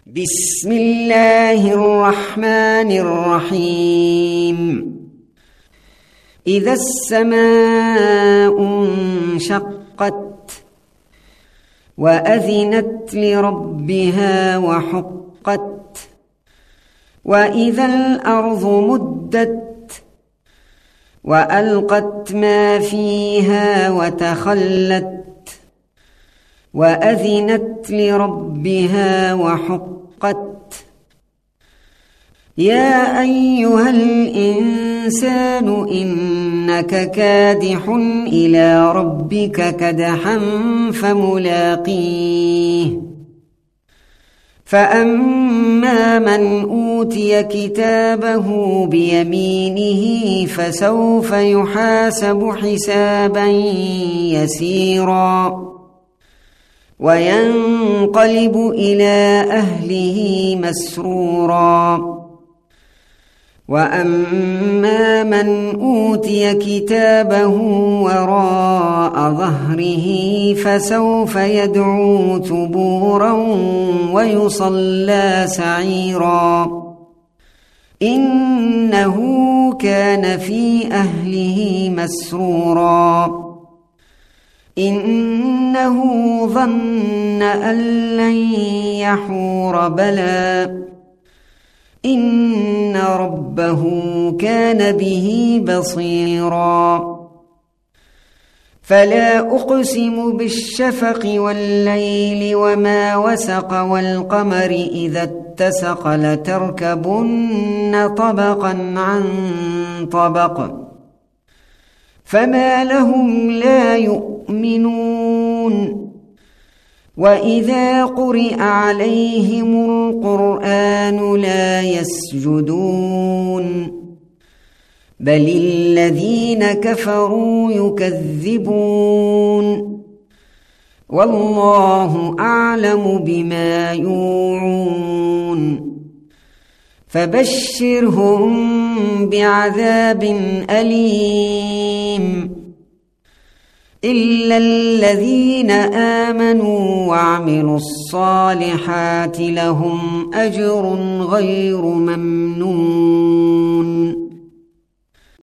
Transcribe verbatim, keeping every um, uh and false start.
بسم الله الرحمن الرحيم إذا السماء انشقت وأذنت لربها وحقت وإذا الأرض مدت وألقت ما فيها وتخلت وأذنت لربها وحقت يا أيها الإنسان إنك كادح إلى ربك كدحا فملاقيه فأما من أوتي كتابه بيمينه فسوف يحاسب حسابا يسيرا وينقلب إلى أهله مسرورا وأما من أوتي كتابه وراء ظهره فسوف يدعو ثبورا ويصلى سعيرا إنه كان في أهله مسرورا إنه ظن أن لن يحور بلى إن ربه كان به بصيرا فلا أقسم بالشفق والليل وما وسق والقمر إذا اتسق لتركبن طبقا عن طبق فما لهم لا يؤمنون وإذا قرئ عليهم القرآن لا يسجدون بل الذين كفروا يكذبون والله أعلم بما يوعون فبشرهم بعذاب أليم إلا الذين آمنوا وعملوا الصالحات لهم أجر غير ممنون.